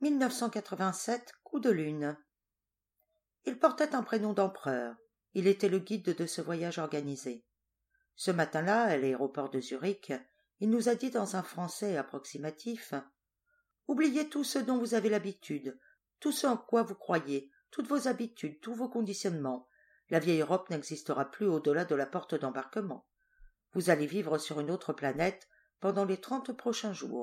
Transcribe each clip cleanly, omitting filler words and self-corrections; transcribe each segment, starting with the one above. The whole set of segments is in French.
1987, coup de lune. Il portait un prénom d'empereur. Il était le guide de ce voyage organisé. Ce matin-là, à l'aéroport de Zurich, il nous a dit dans un français approximatif « Oubliez tout ce dont vous avez l'habitude, tout ce en quoi vous croyez, toutes vos habitudes, tous vos conditionnements. La vieille Europe n'existera plus au-delà de la porte d'embarquement. Vous allez vivre sur une autre planète pendant les 30 prochains jours. »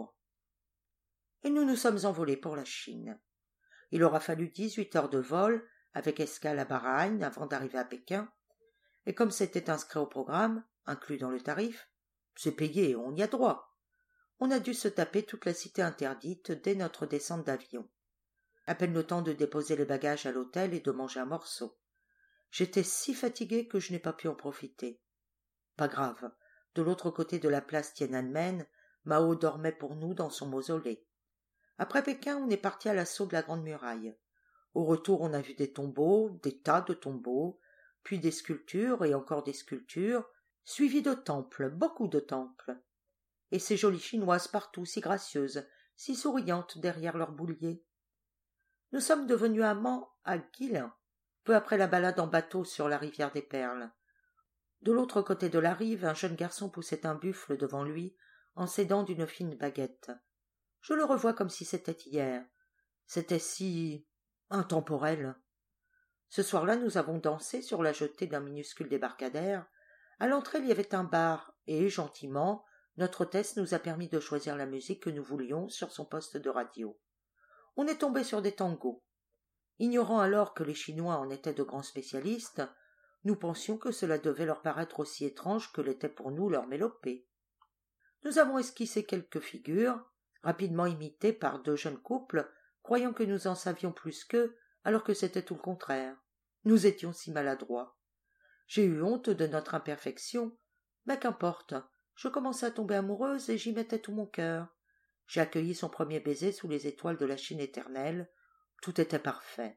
Et nous nous sommes envolés pour la Chine. Il aura fallu 18 heures de vol, avec escale à Bahreïn avant d'arriver à Pékin, et comme c'était inscrit au programme, inclus dans le tarif, c'est payé, on y a droit. On a dû se taper toute la cité interdite dès notre descente d'avion. À peine le temps de déposer les bagages à l'hôtel et de manger un morceau. J'étais si fatigué que je n'ai pas pu en profiter. Pas grave, de l'autre côté de la place Tiananmen, Mao dormait pour nous dans son mausolée. Après Pékin, on est parti à l'assaut de la Grande Muraille. Au retour, on a vu des tombeaux, des tas de tombeaux, puis des sculptures et encore des sculptures, suivis de temples, beaucoup de temples. Et ces jolies Chinoises partout, si gracieuses, si souriantes derrière leurs bouliers. Nous sommes devenus amants à Guilin, peu après la balade en bateau sur la rivière des Perles. De l'autre côté de la rive, un jeune garçon poussait un buffle devant lui, en s'aidant d'une fine baguette. Je le revois comme si c'était hier. C'était si intemporel. Ce soir-là, nous avons dansé sur la jetée d'un minuscule débarcadère. À l'entrée, il y avait un bar, et, gentiment, notre hôtesse nous a permis de choisir la musique que nous voulions sur son poste de radio. On est tombé sur des tangos. Ignorant alors que les Chinois en étaient de grands spécialistes, nous pensions que cela devait leur paraître aussi étrange que l'était pour nous leur mélopée. Nous avons esquissé quelques figures, rapidement imitées par deux jeunes couples, croyant que nous en savions plus qu'eux, alors que c'était tout le contraire. Nous étions si maladroits. J'ai eu honte de notre imperfection, mais qu'importe, je commençais à tomber amoureuse et j'y mettais tout mon cœur. J'ai accueilli son premier baiser sous les étoiles de la Chine éternelle. Tout était parfait.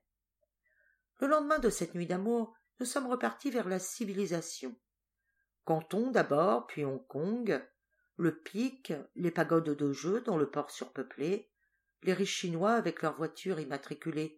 Le lendemain de cette nuit d'amour, nous sommes repartis vers la civilisation. Canton d'abord, puis Hong Kong, le pic, les pagodes de jeu dans le port surpeuplé, les riches Chinois avec leurs voitures immatriculées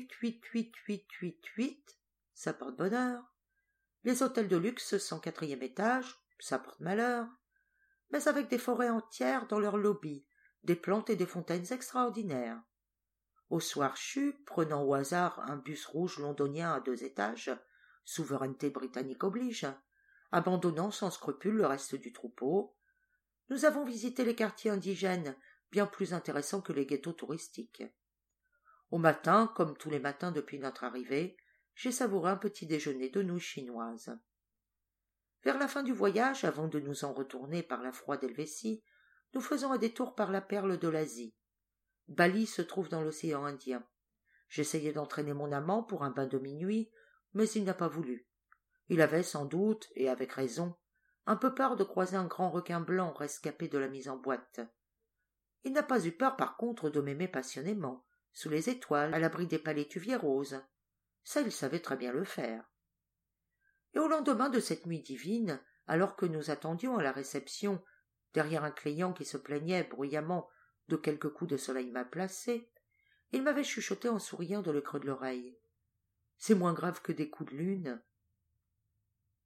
8888888, ça porte bonheur, les hôtels de luxe sans 4e étage, ça porte malheur, mais avec des forêts entières dans leurs lobbies, des plantes et des fontaines extraordinaires. Au soir chu, prenant au hasard un bus rouge londonien à 2 étages, souveraineté britannique oblige, abandonnant sans scrupule le reste du troupeau, nous avons visité les quartiers indigènes, bien plus intéressants que les ghettos touristiques. Au matin, comme tous les matins depuis notre arrivée, j'ai savouré un petit déjeuner de nouilles chinoises. Vers la fin du voyage, avant de nous en retourner par la froide Helvétie, nous faisons un détour par la perle de l'Asie. Bali se trouve dans l'océan Indien. J'essayai d'entraîner mon amant pour un bain de minuit, mais il n'a pas voulu. Il avait sans doute, et avec raison, un peu peur de croiser un grand requin blanc rescapé de la mise en boîte. Il n'a pas eu peur, par contre, de m'aimer passionnément, sous les étoiles, à l'abri des palétuviers roses. Ça, il savait très bien le faire. Et au lendemain de cette nuit divine, alors que nous attendions à la réception, derrière un client qui se plaignait bruyamment de quelques coups de soleil mal placés, il m'avait chuchoté en souriant dans le creux de l'oreille. C'est moins grave que des coups de lune.